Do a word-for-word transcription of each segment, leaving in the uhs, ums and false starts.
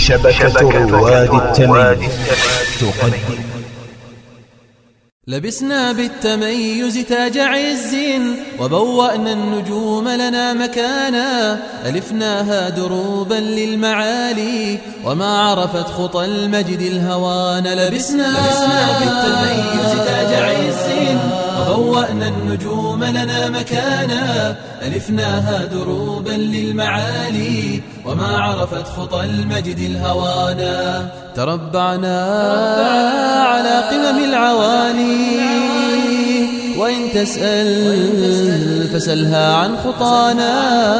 شبكة رواد التميز تقدم. لبسنا بالتميز تاج عز وبوأنا النجوم لنا مكانا، ألفناها دروبا للمعالي وما عرفت خطى المجد الهوان. لبسنا, لبسنا بالتميز تاج عز وبوأنا النجوم لنا مكانا، ألفناها دروبا للمعالي وما عرفت خطى المجد الهوانا. تربعنا على قمم العوالي وإن تسأل فسلها عن خطانا،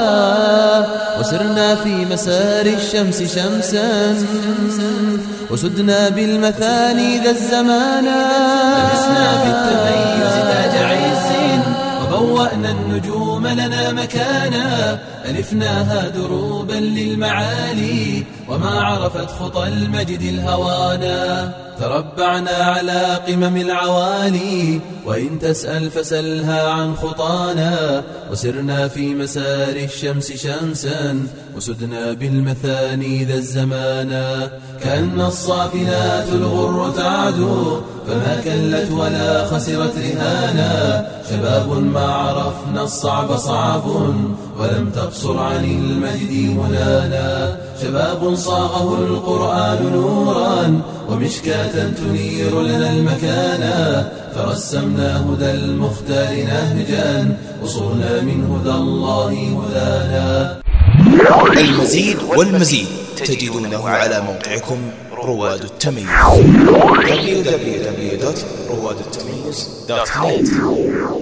وسرنا في مسار الشمس شمسا وسدنا بالمثاني ذا الزمانا. لبسنا بالتميز تاج عز وبوأنا النجوم لنا مكانا، ألفناها دروبا للمعالي وما عرفت خطى المجد الهوانا. تربعنا على قمم العوالي وإن تسأل فسلها عن خطانا، وسرنا في مسار الشمس شمسا وسدنا بالمثاني ذا الزمانا. كأن الصافنات الغر تعدو فما كلت ولا خسرت رهانا، شباب ما عرفنا الصعب صعب ولم تقصر عن المجد منانا. شباب صاغه القرآن نورا ومشكاة تنير لنا المكانا، فرسمنا هدى المختار نهجا وصرنا من هدى الله هدانا. المزيد والمزيد تجدونه على موقعكم رواد التميز دبليو دبليو دبليو دوت رواد التميز دوت نت.